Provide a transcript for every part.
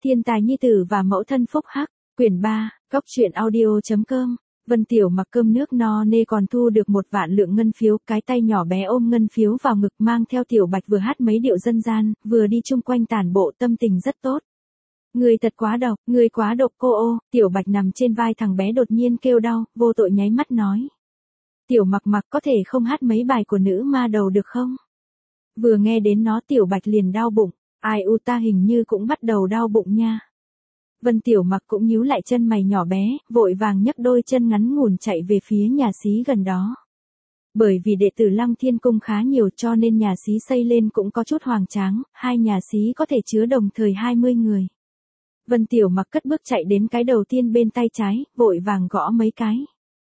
Thiên tài nhi tử và mẫu thân phúc hắc, quyển 3, góc truyện audio.com. Vân Tiểu mặc cơm nước no nê còn thu được 1.000.000 lượng ngân phiếu, cái tay nhỏ bé ôm ngân phiếu vào ngực mang theo Tiểu Bạch vừa hát mấy điệu dân gian, vừa đi chung quanh tản bộ tâm tình rất tốt. Người thật quá độc, người quá độc cô ô, Tiểu Bạch nằm trên vai thằng bé đột nhiên kêu đau, vô tội nháy mắt nói. Tiểu mặc mặc có thể không hát mấy bài của nữ ma đầu được không? Vừa nghe đến nó Tiểu Bạch liền đau bụng, ai u ta hình như cũng bắt đầu đau bụng nha. Vân Tiểu mặc cũng nhíu lại chân mày nhỏ bé, vội vàng nhấc đôi chân ngắn ngủn chạy về phía nhà xí gần đó. Bởi vì đệ tử Lăng Thiên Cung khá nhiều cho nên nhà xí xây lên cũng có chút hoành tráng, hai nhà xí có thể chứa đồng thời 20 người. Vân Tiểu mặc cất bước chạy đến cái đầu tiên bên tay trái, vội vàng gõ mấy cái.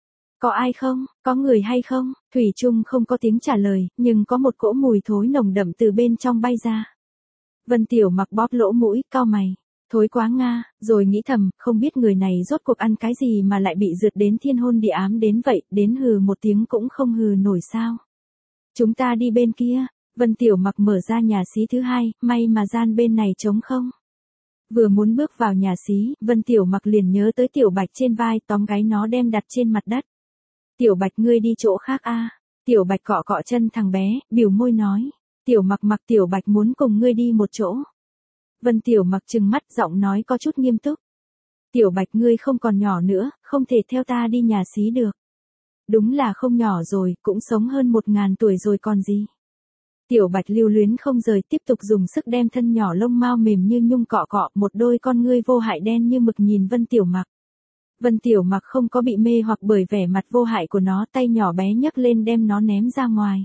Có ai không, có người hay không? Thủy chung không có tiếng trả lời, nhưng có một cỗ mùi thối nồng đậm từ bên trong bay ra. Vân Tiểu mặc bóp lỗ mũi, cau mày. Thối quá nga, rồi nghĩ thầm, không biết người này rốt cuộc ăn cái gì mà lại bị rượt đến thiên hôn địa ám đến vậy, đến hừ một tiếng cũng không hừ nổi sao. Chúng ta đi bên kia, Vân Tiểu mặc mở ra nhà xí thứ hai, may mà gian bên này trống không. Vừa muốn bước vào nhà xí, Vân Tiểu mặc liền nhớ tới Tiểu Bạch trên vai, tóm gáy nó đem đặt trên mặt đất. Tiểu Bạch ngươi đi chỗ khác a. Tiểu Bạch cọ cọ chân thằng bé, biểu môi nói. Tiểu mặc mặc Tiểu Bạch muốn cùng ngươi đi một chỗ. Vân Tiểu mặc trừng mắt giọng nói có chút nghiêm túc. Tiểu Bạch ngươi không còn nhỏ nữa, không thể theo ta đi nhà xí được. Đúng là không nhỏ rồi, cũng sống hơn 1.000 tuổi rồi còn gì. Tiểu Bạch lưu luyến không rời tiếp tục dùng sức đem thân nhỏ lông mao mềm như nhung cọ cọ, một đôi con ngươi vô hại đen như mực nhìn Vân Tiểu mặc. Vân Tiểu mặc không có bị mê hoặc bởi vẻ mặt vô hại của nó, tay nhỏ bé nhấc lên đem nó ném ra ngoài.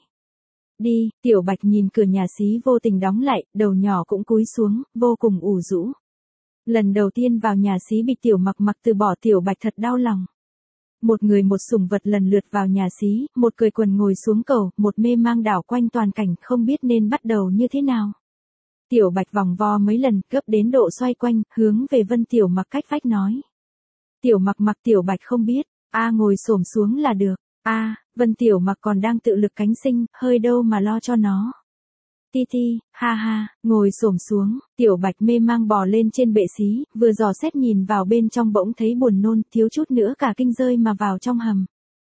Đi, Tiểu Bạch nhìn cửa nhà xí vô tình đóng lại, đầu nhỏ cũng cúi xuống, vô cùng ủ rũ. Lần đầu tiên vào nhà xí bị Tiểu mặc mặc từ bỏ Tiểu Bạch thật đau lòng. Một người một sủng vật lần lượt vào nhà xí, một cười quần ngồi xuống cầu, một mê mang đảo quanh toàn cảnh không biết nên bắt đầu như thế nào. Tiểu Bạch vòng vo mấy lần, gấp đến độ xoay quanh, hướng về Vân Tiểu mặc cách vách nói. Tiểu mặc mặc Tiểu Bạch không biết, ngồi xổm xuống là được, Vân Tiểu mặc còn đang tự lực cánh sinh, hơi đâu mà lo cho nó. Ti ti, ha ha, ngồi xổm xuống, Tiểu Bạch mê mang bò lên trên bệ xí, vừa dò xét nhìn vào bên trong bỗng thấy buồn nôn, thiếu chút nữa cả kinh rơi mà vào trong hầm.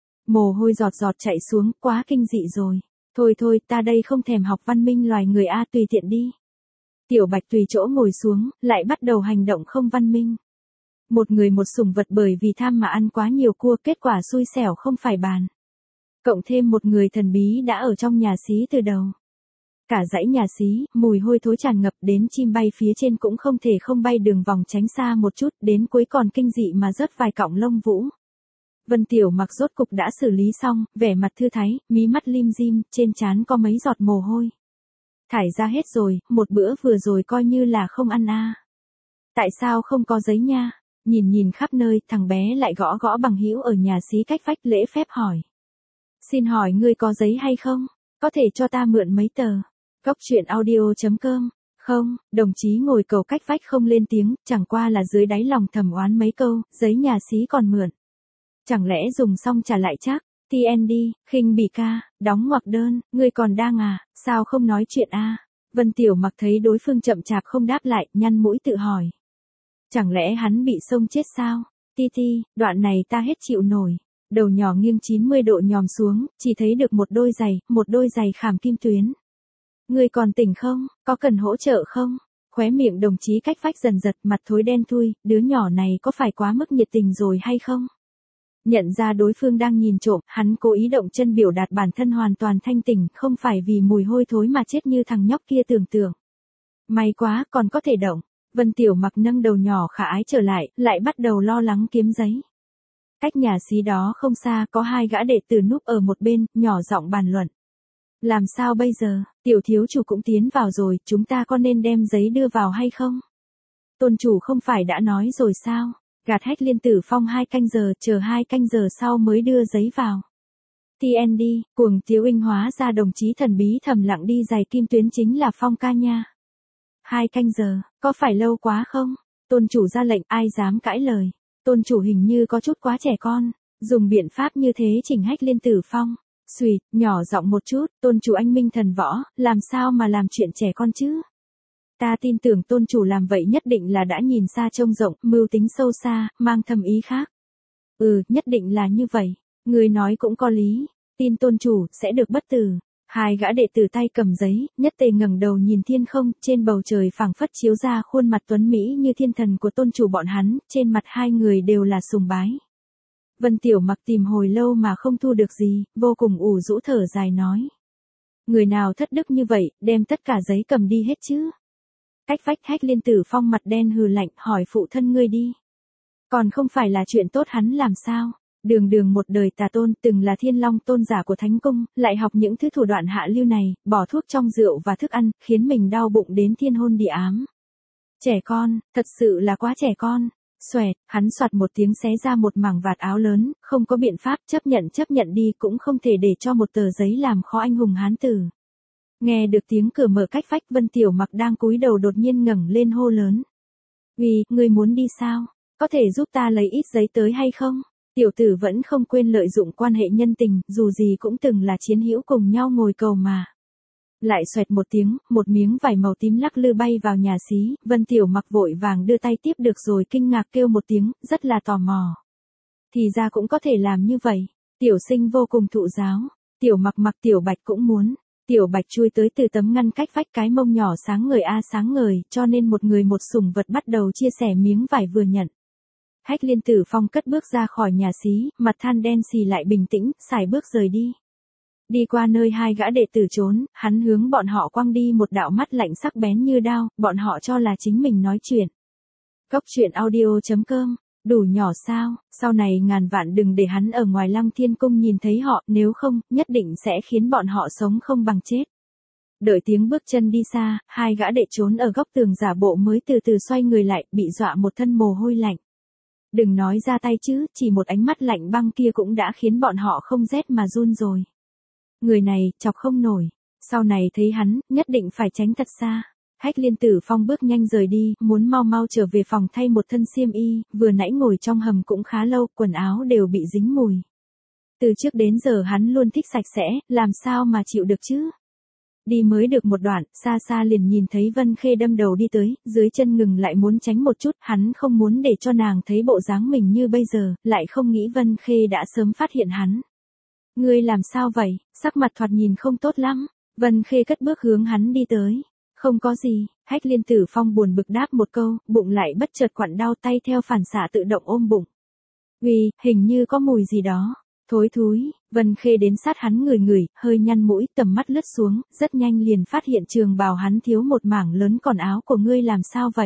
Mồ hôi giọt giọt chạy xuống, quá kinh dị rồi. Thôi thôi, ta đây không thèm học văn minh loài người tùy tiện đi. Tiểu Bạch tùy chỗ ngồi xuống, lại bắt đầu hành động không văn minh. Một người một sủng vật bởi vì tham mà ăn quá nhiều cua, kết quả xui xẻo không phải bàn. Cộng thêm một người thần bí đã ở trong nhà xí từ đầu. Cả dãy nhà xí, mùi hôi thối tràn ngập, đến chim bay phía trên cũng không thể không bay đường vòng tránh xa một chút, đến cuối còn kinh dị mà rớt vài cọng lông vũ. Vân Tiểu mặc rốt cục đã xử lý xong, vẻ mặt thư thái, mí mắt lim dim, trên trán có mấy giọt mồ hôi. Thải ra hết rồi, một bữa vừa rồi coi như là không ăn Tại sao không có giấy nha? Nhìn nhìn khắp nơi, thằng bé lại gõ gõ bằng hữu ở nhà xí cách vách lễ phép hỏi. Xin hỏi ngươi có giấy hay không? Có thể cho ta mượn mấy tờ. Góc truyện audio.com. Không, đồng chí ngồi cầu cách vách không lên tiếng, chẳng qua là dưới đáy lòng thầm oán mấy câu, giấy nhà xí còn mượn. Chẳng lẽ dùng xong trả lại chắc? TND, khinh bỉ ca, đóng ngoặc đơn, ngươi còn đang sao không nói chuyện Vân Tiểu mặc thấy đối phương chậm chạp không đáp lại, nhăn mũi tự hỏi. Chẳng lẽ hắn bị xông chết sao? Ti ti, đoạn này ta hết chịu nổi. Đầu nhỏ nghiêng 90 độ nhòm xuống, chỉ thấy được một đôi giày khảm kim tuyến. Ngươi còn tỉnh không, có cần hỗ trợ không? Khóe miệng đồng chí cách vách dần giật, mặt thối đen thui, đứa nhỏ này có phải quá mức nhiệt tình rồi hay không? Nhận ra đối phương đang nhìn trộm, hắn cố ý động chân biểu đạt bản thân hoàn toàn thanh tỉnh, không phải vì mùi hôi thối mà chết như thằng nhóc kia tưởng tượng. May quá, còn có thể động. Vân Tiểu mặc nâng đầu nhỏ khả ái trở lại bắt đầu lo lắng kiếm giấy. Cách nhà xí đó không xa, có hai gã đệ tử núp ở một bên, nhỏ giọng bàn luận. Làm sao bây giờ, tiểu thiếu chủ cũng tiến vào rồi, chúng ta có nên đem giấy đưa vào hay không? Tôn chủ không phải đã nói rồi sao? Gạt hách liên tử phong 2 canh giờ, chờ 2 canh giờ sau mới đưa giấy vào. TND, cuồng tiếu inh hóa ra đồng chí thần bí thầm lặng đi giày kim tuyến chính là Phong ca nha. 2 canh giờ, có phải lâu quá không? Tôn chủ ra lệnh, ai dám cãi lời. Tôn chủ hình như có chút quá trẻ con, dùng biện pháp như thế chỉnh hách liên tử phong. Xùy, nhỏ giọng một chút, tôn chủ anh minh thần võ, làm sao mà làm chuyện trẻ con chứ? Ta tin tưởng tôn chủ làm vậy nhất định là đã nhìn xa trông rộng, mưu tính sâu xa, mang thâm ý khác. Nhất định là như vậy. Người nói cũng có lý. Tin tôn chủ, sẽ được bất tử. Hai gã đệ tử tay cầm giấy, nhất tề ngẩng đầu nhìn thiên không, trên bầu trời phảng phất chiếu ra khuôn mặt tuấn mỹ như thiên thần của tôn chủ bọn hắn, trên mặt hai người đều là sùng bái. Vân Tiểu Mặc tìm hồi lâu mà không thu được gì, vô cùng ủ rũ thở dài nói. Người nào thất đức như vậy, đem tất cả giấy cầm đi hết chứ? Cách vách Hách Liên Tử Phong mặt đen hừ lạnh, hỏi phụ thân ngươi đi. Còn không phải là chuyện tốt hắn làm sao? Đường một đời tà tôn, từng là Thiên Long tôn giả của Thánh Cung, lại học những thứ thủ đoạn hạ lưu này, bỏ thuốc trong rượu và thức ăn, khiến mình đau bụng đến thiên hôn địa ám. Trẻ con, thật sự là quá trẻ con. Xoẹt, hắn soạt một tiếng xé ra một mảng vạt áo lớn, không có biện pháp, chấp nhận đi cũng không thể để cho một tờ giấy làm khó anh hùng hán tử. Nghe được tiếng cửa mở cách vách, Vân Tiểu Mặc đang cúi đầu đột nhiên ngẩng lên hô lớn. Vì, ngươi muốn đi sao? Có thể giúp ta lấy ít giấy tới hay không? Tiểu tử vẫn không quên lợi dụng quan hệ nhân tình, dù gì cũng từng là chiến hữu cùng nhau ngồi cầu mà. Lại xoẹt một tiếng, một miếng vải màu tím lắc lư bay vào nhà xí, Vân Tiểu Mặc vội vàng đưa tay tiếp được rồi kinh ngạc kêu một tiếng, rất là tò mò. Thì ra cũng có thể làm như vậy. Tiểu sinh vô cùng thụ giáo. Tiểu Mặc Tiểu Bạch cũng muốn. Tiểu Bạch chui tới từ tấm ngăn cách vách, cái mông nhỏ sáng ngời sáng ngời, cho nên một người một sủng vật bắt đầu chia sẻ miếng vải vừa nhận. Hách Liên Tử Phong cất bước ra khỏi nhà xí, mặt than đen xì lại bình tĩnh, sải bước rời đi. Đi qua nơi hai gã đệ tử trốn, hắn hướng bọn họ quăng đi một đạo mắt lạnh sắc bén như đao, bọn họ cho là chính mình nói chuyện. Góc truyện audio.com, đủ nhỏ sao, sau này ngàn vạn đừng để hắn ở ngoài Lăng Thiên Cung nhìn thấy họ, nếu không, nhất định sẽ khiến bọn họ sống không bằng chết. Đợi tiếng bước chân đi xa, hai gã đệ trốn ở góc tường giả bộ mới từ từ xoay người lại, bị dọa một thân mồ hôi lạnh. Đừng nói ra tay chứ, chỉ một ánh mắt lạnh băng kia cũng đã khiến bọn họ không rét mà run rồi. Người này, chọc không nổi. Sau này thấy hắn, nhất định phải tránh thật xa. Hách Liên Tử Phong bước nhanh rời đi, muốn mau trở về phòng thay một thân xiêm y, vừa nãy ngồi trong hầm cũng khá lâu, quần áo đều bị dính mùi. Từ trước đến giờ hắn luôn thích sạch sẽ, làm sao mà chịu được chứ? Đi mới được một đoạn, xa liền nhìn thấy Vân Khê đâm đầu đi tới, dưới chân ngừng lại muốn tránh một chút, hắn không muốn để cho nàng thấy bộ dáng mình như bây giờ, lại không nghĩ Vân Khê đã sớm phát hiện hắn. Ngươi làm sao vậy, sắc mặt thoạt nhìn không tốt lắm. Vân Khê cất bước hướng hắn đi tới. Không có gì, Hách Liên Tử Phong buồn bực đáp một câu, bụng lại bất chợt quặn đau, tay theo phản xạ tự động ôm bụng. Hình như có mùi gì đó. Thối thúi, Vân Khê đến sát hắn ngửi, hơi nhăn mũi, tầm mắt lướt xuống, rất nhanh liền phát hiện trường bào hắn thiếu một mảng lớn, còn áo của ngươi làm sao vậy?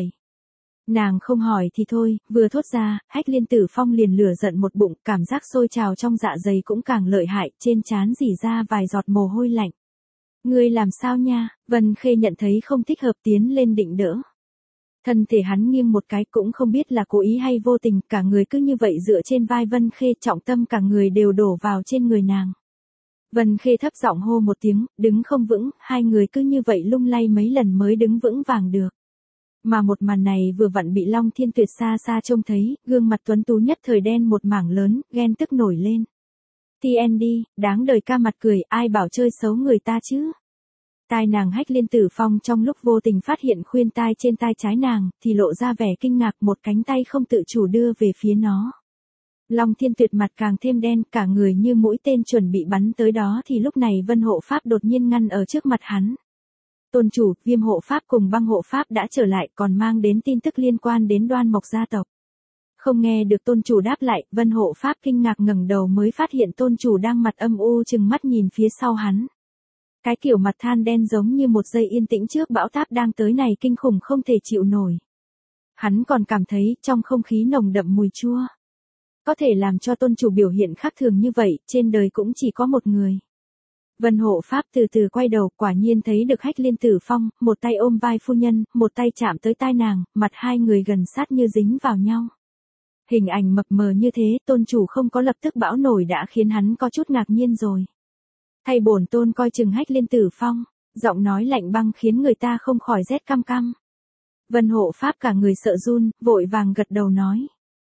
Nàng không hỏi thì thôi, vừa thốt ra, Hách Liên Tử Phong liền lửa giận một bụng, cảm giác sôi trào trong dạ dày cũng càng lợi hại, trên trán rỉ ra vài giọt mồ hôi lạnh. Ngươi làm sao nha? Vân Khê nhận thấy không thích hợp tiến lên định đỡ. Thân thể hắn nghiêng một cái, cũng không biết là cố ý hay vô tình, cả người cứ như vậy dựa trên vai Vân Khê, trọng tâm cả người đều đổ vào trên người nàng. Vân Khê thấp giọng hô một tiếng, đứng không vững, hai người cứ như vậy lung lay mấy lần mới đứng vững vàng được. Mà một màn này vừa vặn bị Long Thiên Tuyệt xa trông thấy, gương mặt tuấn tú nhất thời đen một mảng lớn, ghen tức nổi lên. TND, đáng đời ca mặt cười, ai bảo chơi xấu người ta chứ? Tai nàng Hách Liên Tử Phong trong lúc vô tình phát hiện khuyên tai trên tai trái nàng, thì lộ ra vẻ kinh ngạc, một cánh tay không tự chủ đưa về phía nó. Long Thiên Tuyệt mặt càng thêm đen, cả người như mũi tên chuẩn bị bắn tới đó, thì lúc này Vân Hộ Pháp đột nhiên ngăn ở trước mặt hắn. Tôn chủ, Viêm Hộ Pháp cùng Băng Hộ Pháp đã trở lại, còn mang đến tin tức liên quan đến Đoan Mộc gia tộc. Không nghe được tôn chủ đáp lại, Vân Hộ Pháp kinh ngạc ngẩng đầu mới phát hiện tôn chủ đang mặt âm u chừng mắt nhìn phía sau hắn. Cái kiểu mặt than đen giống như một giây yên tĩnh trước bão táp đang tới này kinh khủng không thể chịu nổi. Hắn còn cảm thấy trong không khí nồng đậm mùi chua. Có thể làm cho tôn chủ biểu hiện khác thường như vậy, trên đời cũng chỉ có một người. Vân Hộ Pháp từ từ quay đầu, quả nhiên thấy được Hách Liên Tử Phong, một tay ôm vai phu nhân, một tay chạm tới tai nàng, mặt hai người gần sát như dính vào nhau. Hình ảnh mập mờ như thế, tôn chủ không có lập tức bão nổi đã khiến hắn có chút ngạc nhiên rồi. Thay bổn tôn coi chừng Hách Liên Tử Phong, giọng nói lạnh băng khiến người ta không khỏi rét căm căm. Vân Hộ Pháp cả người sợ run, vội vàng gật đầu nói.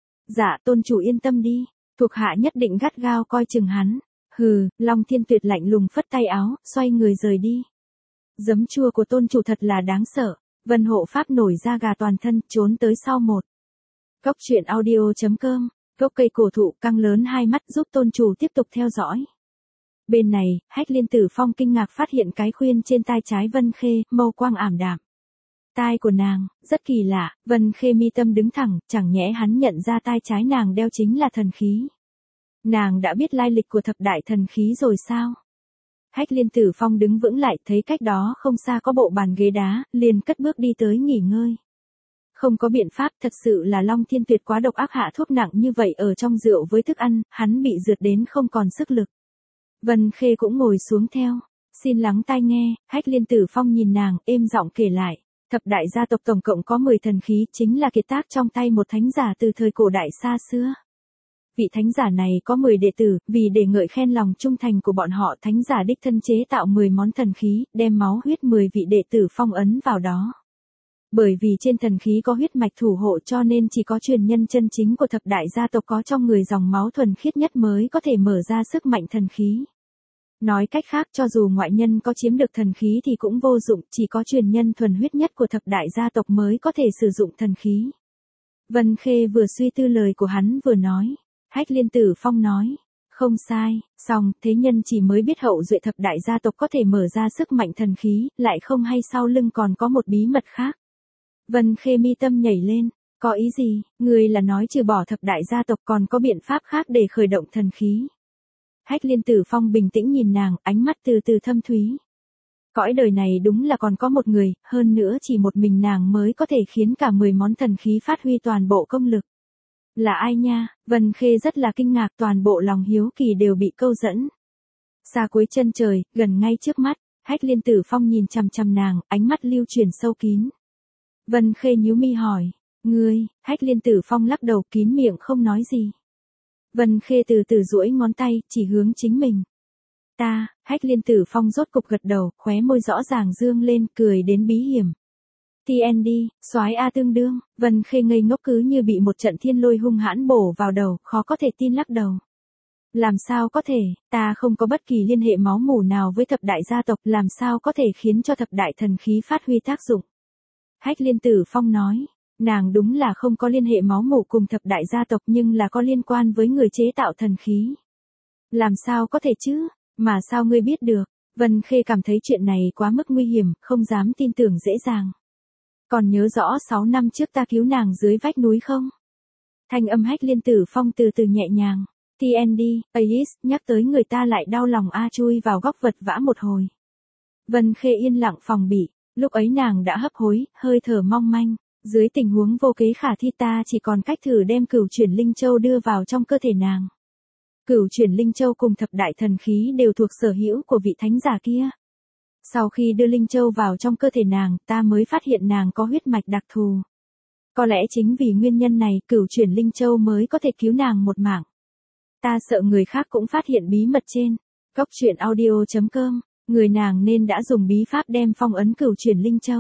Dạ tôn chủ yên tâm đi, thuộc hạ nhất định gắt gao coi chừng hắn. Hừ, Long Thiên Tuyệt lạnh lùng phất tay áo, xoay người rời đi. Giấm chua của tôn chủ thật là đáng sợ. Vân hộ pháp nổi da gà toàn thân, trốn tới sau một. Cốc truyện audio.com, gốc cây cổ thụ căng lớn hai mắt giúp tôn chủ tiếp tục theo dõi. Bên này, Hách Liên Tử Phong kinh ngạc phát hiện cái khuyên trên tai trái Vân Khê, mâu quang ảm đạm. Tai của nàng, rất kỳ lạ, Vân Khê mi tâm đứng thẳng, chẳng nhẽ hắn nhận ra tai trái nàng đeo chính là thần khí. Nàng đã biết lai lịch của thập đại thần khí rồi sao? Hách Liên Tử Phong đứng vững lại, thấy cách đó không xa có bộ bàn ghế đá, liền cất bước đi tới nghỉ ngơi. Không có biện pháp, thật sự là Long Thiên Tuyệt quá độc ác, hạ thuốc nặng như vậy ở trong rượu với thức ăn, hắn bị rượt đến không còn sức lực. Vân Khê cũng ngồi xuống theo, xin lắng tai nghe. Hách Liên Tử Phong nhìn nàng, êm giọng kể lại. Thập đại gia tộc tổng cộng có 10 thần khí, chính là kiệt tác trong tay một thánh giả từ thời cổ đại xa xưa. Vị thánh giả này có 10 đệ tử, vì để ngợi khen lòng trung thành của bọn họ, thánh giả đích thân chế tạo 10 món thần khí, đem máu huyết 10 vị đệ tử phong ấn vào đó. Bởi vì trên thần khí có huyết mạch thủ hộ cho nên chỉ có truyền nhân chân chính của thập đại gia tộc có trong người dòng máu thuần khiết nhất mới có thể mở ra sức mạnh thần khí. Nói cách khác, cho dù ngoại nhân có chiếm được thần khí thì cũng vô dụng, chỉ có truyền nhân thuần huyết nhất của thập đại gia tộc mới có thể sử dụng thần khí. Vân Khê vừa suy tư lời của hắn vừa nói. Hách Liên Tử Phong nói. Không sai, song, thế nhân chỉ mới biết hậu duệ thập đại gia tộc có thể mở ra sức mạnh thần khí, lại không hay sau lưng còn có một bí mật khác. Vân Khê mi tâm nhảy lên. Có ý gì, người là nói trừ bỏ thập đại gia tộc còn có biện pháp khác để khởi động thần khí. Hách Liên Tử Phong bình tĩnh nhìn nàng, ánh mắt từ từ thâm thúy. Cõi đời này đúng là còn có một người, hơn nữa chỉ một mình nàng mới có thể khiến cả 10 món thần khí phát huy toàn bộ công lực. Là ai nha? Vân Khê rất là kinh ngạc, toàn bộ lòng hiếu kỳ đều bị câu dẫn. Xa cuối chân trời, gần ngay trước mắt, Hách Liên Tử Phong nhìn chằm chằm nàng, ánh mắt lưu chuyển sâu kín. Vân Khê nhíu mi hỏi, ngươi? Hách Liên Tử Phong lắc đầu, kín miệng không nói gì. Vân Khê từ từ duỗi ngón tay, chỉ hướng chính mình. Ta. Hách Liên Tử Phong rốt cục gật đầu, khóe môi rõ ràng dương lên, cười đến bí hiểm. TND, soái A tương đương. Vân Khê ngây ngốc cứ như bị một trận thiên lôi hung hãn bổ vào đầu, khó có thể tin lắc đầu. Làm sao có thể, ta không có bất kỳ liên hệ máu mủ nào với thập đại gia tộc, làm sao có thể khiến cho thập đại thần khí phát huy tác dụng. Hách Liên Tử Phong nói. Nàng đúng là không có liên hệ máu mủ cùng thập đại gia tộc nhưng là có liên quan với người chế tạo thần khí. Làm sao có thể chứ, mà sao ngươi biết được? Vân Khê cảm thấy chuyện này quá mức nguy hiểm, không dám tin tưởng dễ dàng. Còn nhớ rõ 6 năm trước ta cứu nàng dưới vách núi không? Thanh âm Hách Liên Tử Phong từ từ nhẹ nhàng. TND, Ais, nhắc tới người ta lại đau lòng chui vào góc vật vã một hồi. Vân Khê yên lặng phòng bị, lúc ấy nàng đã hấp hối, hơi thở mong manh. Dưới tình huống vô kế khả thi ta chỉ còn cách thử đem Cửu Chuyển Linh Châu đưa vào trong cơ thể nàng. Cửu Chuyển Linh Châu cùng thập đại thần khí đều thuộc sở hữu của vị thánh giả kia. Sau khi đưa Linh Châu vào trong cơ thể nàng, ta mới phát hiện nàng có huyết mạch đặc thù. Có lẽ chính vì nguyên nhân này, Cửu Chuyển Linh Châu mới có thể cứu nàng một mạng. Ta sợ người khác cũng phát hiện bí mật trên. Cốc truyện audio.com, người nàng nên đã dùng bí pháp đem phong ấn Cửu Chuyển Linh Châu.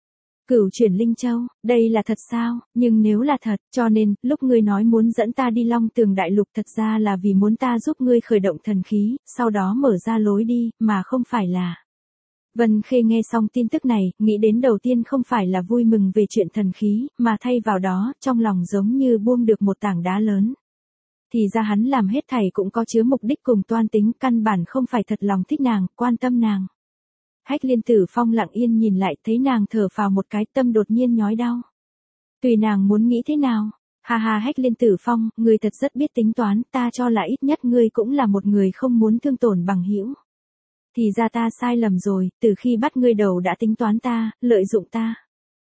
Cửu Chuyển Linh Châu, đây là thật sao? Nhưng nếu là thật, cho nên, lúc ngươi nói muốn dẫn ta đi Long Tường Đại Lục thật ra là vì muốn ta giúp ngươi khởi động thần khí, sau đó mở ra lối đi, mà không phải là. Vân Khê nghe xong tin tức này, nghĩ đến đầu tiên không phải là vui mừng về chuyện thần khí, mà thay vào đó, trong lòng giống như buông được một tảng đá lớn. Thì ra hắn làm hết thảy cũng có chứa mục đích cùng toan tính, căn bản không phải thật lòng thích nàng, quan tâm nàng. Hách Liên Tử Phong lặng yên nhìn lại, thấy nàng thở phào một cái, tâm đột nhiên nhói đau. Tùy nàng muốn nghĩ thế nào. Ha ha, Hách Liên Tử Phong, ngươi thật rất biết tính toán, ta cho là ít nhất ngươi cũng là một người không muốn thương tổn bằng hữu. Thì ra ta sai lầm rồi, từ khi bắt ngươi đầu đã tính toán ta, lợi dụng ta.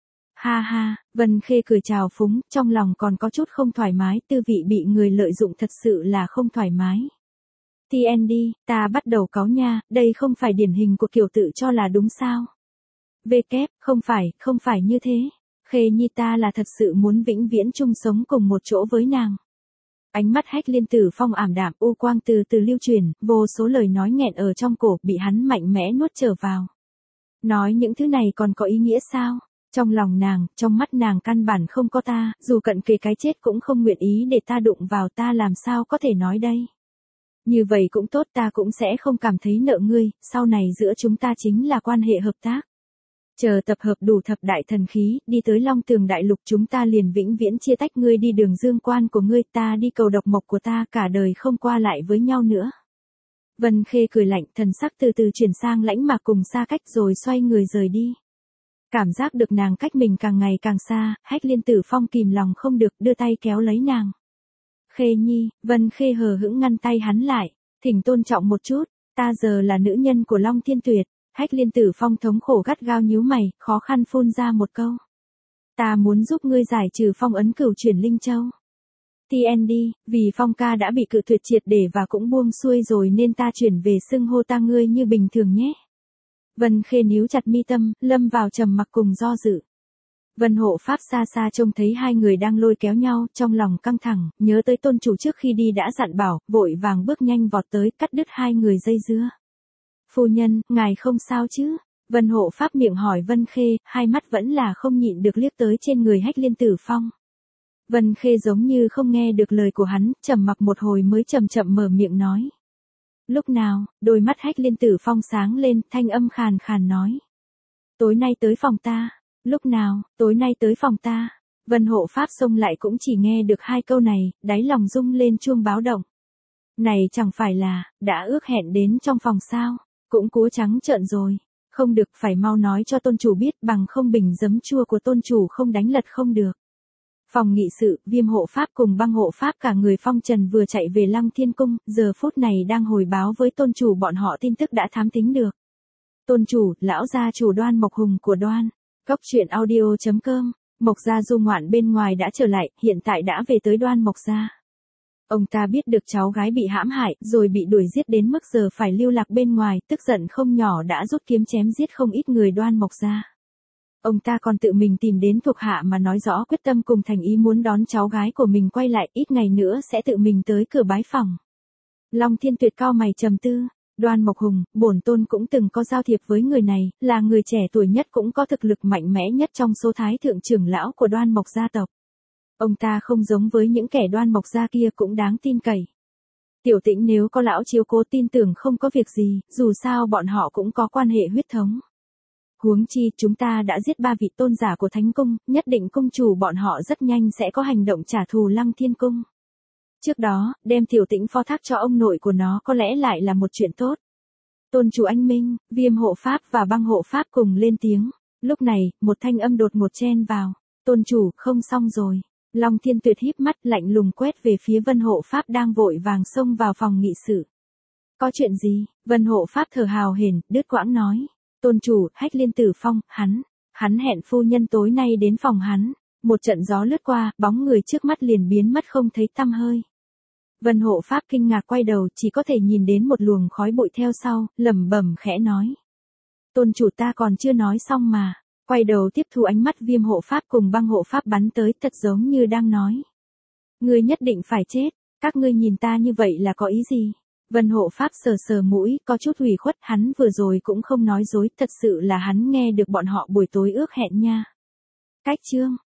Ha ha, Vân Khê cười chào phúng, trong lòng còn có chút không thoải mái, tư vị bị người lợi dụng thật sự là không thoải mái. TND, ta bắt đầu cáu nha, đây không phải điển hình của kiểu tự cho là đúng sao? Không phải như thế. Khê Nhi ta là thật sự muốn vĩnh viễn chung sống cùng một chỗ với nàng. Ánh mắt Hách Liên Tử Phong ảm đạm, u quang từ từ lưu truyền, vô số lời nói nghẹn ở trong cổ, bị hắn mạnh mẽ nuốt trở vào. Nói những thứ này còn có ý nghĩa sao? Trong lòng nàng, trong mắt nàng căn bản không có ta, dù cận kề cái chết cũng không nguyện ý để ta đụng vào, ta làm sao có thể nói đây? Như vậy cũng tốt, ta cũng sẽ không cảm thấy nợ ngươi, sau này giữa chúng ta chính là quan hệ hợp tác. Chờ tập hợp đủ thập đại thần khí, đi tới Long Tường Đại Lục chúng ta liền vĩnh viễn chia tách, ngươi đi đường dương quan của ngươi, ta đi cầu độc mộc của ta, cả đời không qua lại với nhau nữa. Vân Khê cười lạnh, thần sắc từ từ chuyển sang lãnh mạc cùng xa cách rồi xoay người rời đi. Cảm giác được nàng cách mình càng ngày càng xa, Hách Liên Tử Phong kìm lòng không được đưa tay kéo lấy nàng. Khê nhi, Vân Khê hờ hững ngăn tay hắn lại, thỉnh tôn trọng một chút, ta giờ là nữ nhân của Long Thiên Tuyệt. Hách Liên Tử Phong thống khổ gắt gao nhíu mày, khó khăn phun ra một câu. Ta muốn giúp ngươi giải trừ phong ấn cửu chuyển Linh Châu. TND, vì Phong ca đã bị cự tuyệt triệt để và cũng buông xuôi rồi nên ta chuyển về xưng hô ta ngươi như bình thường nhé. Vân Khê níu chặt mi tâm, lâm vào trầm mặc cùng do dự. Vân Hộ Pháp xa xa trông thấy hai người đang lôi kéo nhau, trong lòng căng thẳng, nhớ tới tôn chủ trước khi đi đã dặn bảo, vội vàng bước nhanh vọt tới, cắt đứt hai người dây dưa. Phu nhân, ngài không sao chứ? Vân Hộ Pháp miệng hỏi Vân Khê, hai mắt vẫn là không nhịn được liếc tới trên người Hách Liên Tử Phong. Vân Khê giống như không nghe được lời của hắn, trầm mặc một hồi mới chậm chậm mở miệng nói. Lúc nào, đôi mắt Hách Liên Tử Phong sáng lên, thanh âm khàn khàn nói. Tối nay tới phòng ta. Lúc nào, tối nay tới phòng ta. Vân Hộ Pháp xông lại cũng chỉ nghe được hai câu này, đáy lòng rung lên chuông báo động. Này chẳng phải là, đã ước hẹn đến trong phòng sao, cũng cố trắng trợn rồi. Không được, phải mau nói cho tôn chủ biết, bằng không bình giấm chua của tôn chủ không đánh lật không được. Phòng nghị sự, Viêm Hộ Pháp cùng Băng Hộ Pháp cả người phong trần vừa chạy về Lăng Thiên Cung, giờ phút này đang hồi báo với tôn chủ bọn họ tin tức đã thám tính được. Tôn chủ, lão gia chủ Đoan Mộc Hùng của Đoan. Cốc truyện audio.com, Mộc Gia du ngoạn bên ngoài đã trở lại, hiện tại đã về tới Đoan Mộc Gia. Ông ta biết được cháu gái bị hãm hại, rồi bị đuổi giết đến mức giờ phải lưu lạc bên ngoài, tức giận không nhỏ đã rút kiếm chém giết không ít người Đoan Mộc Gia. Ông ta còn tự mình tìm đến thuộc hạ mà nói rõ quyết tâm cùng thành ý muốn đón cháu gái của mình quay lại, ít ngày nữa sẽ tự mình tới cửa bái phòng. Long Thiên Tuyệt cau mày trầm tư. Đoan Mộc Hùng, bổn tôn cũng từng có giao thiệp với người này, là người trẻ tuổi nhất cũng có thực lực mạnh mẽ nhất trong số thái thượng trưởng lão của Đoan Mộc gia tộc. Ông ta không giống với những kẻ Đoan Mộc gia kia, cũng đáng tin cậy. Tiểu Tĩnh nếu có lão chiếu cố tin tưởng không có việc gì, dù sao bọn họ cũng có quan hệ huyết thống. Huống chi, chúng ta đã giết 3 vị tôn giả của Thánh Cung, nhất định cung chủ bọn họ rất nhanh sẽ có hành động trả thù Lăng Thiên Cung. Trước đó, đem Tiểu Tĩnh phó thác cho ông nội của nó có lẽ lại là một chuyện tốt. Tôn chủ anh minh, Viêm Hộ Pháp và Băng Hộ Pháp cùng lên tiếng. Lúc này, một thanh âm đột ngột chen vào. Tôn chủ, không xong rồi. Long Thiên Tuyệt híp mắt lạnh lùng quét về phía Vân Hộ Pháp đang vội vàng xông vào phòng nghị sự. Có chuyện gì? Vân Hộ Pháp thở hào hển, đứt quãng nói. Tôn chủ, Hách Liên Tử Phong, hắn hẹn phu nhân tối nay đến phòng hắn. Một trận gió lướt qua, bóng người trước mắt liền biến mất không thấy tăm hơi. Vân Hộ Pháp kinh ngạc quay đầu, chỉ có thể nhìn đến một luồng khói bụi theo sau, lẩm bẩm khẽ nói. Tôn chủ, ta còn chưa nói xong mà. Quay đầu tiếp thu ánh mắt Viêm Hộ Pháp cùng Băng Hộ Pháp bắn tới, thật giống như đang nói. Ngươi nhất định phải chết, các ngươi nhìn ta như vậy là có ý gì? Vân Hộ Pháp sờ sờ mũi, có chút ủy khuất, hắn vừa rồi cũng không nói dối, thật sự là hắn nghe được bọn họ buổi tối ước hẹn nha. Cách chương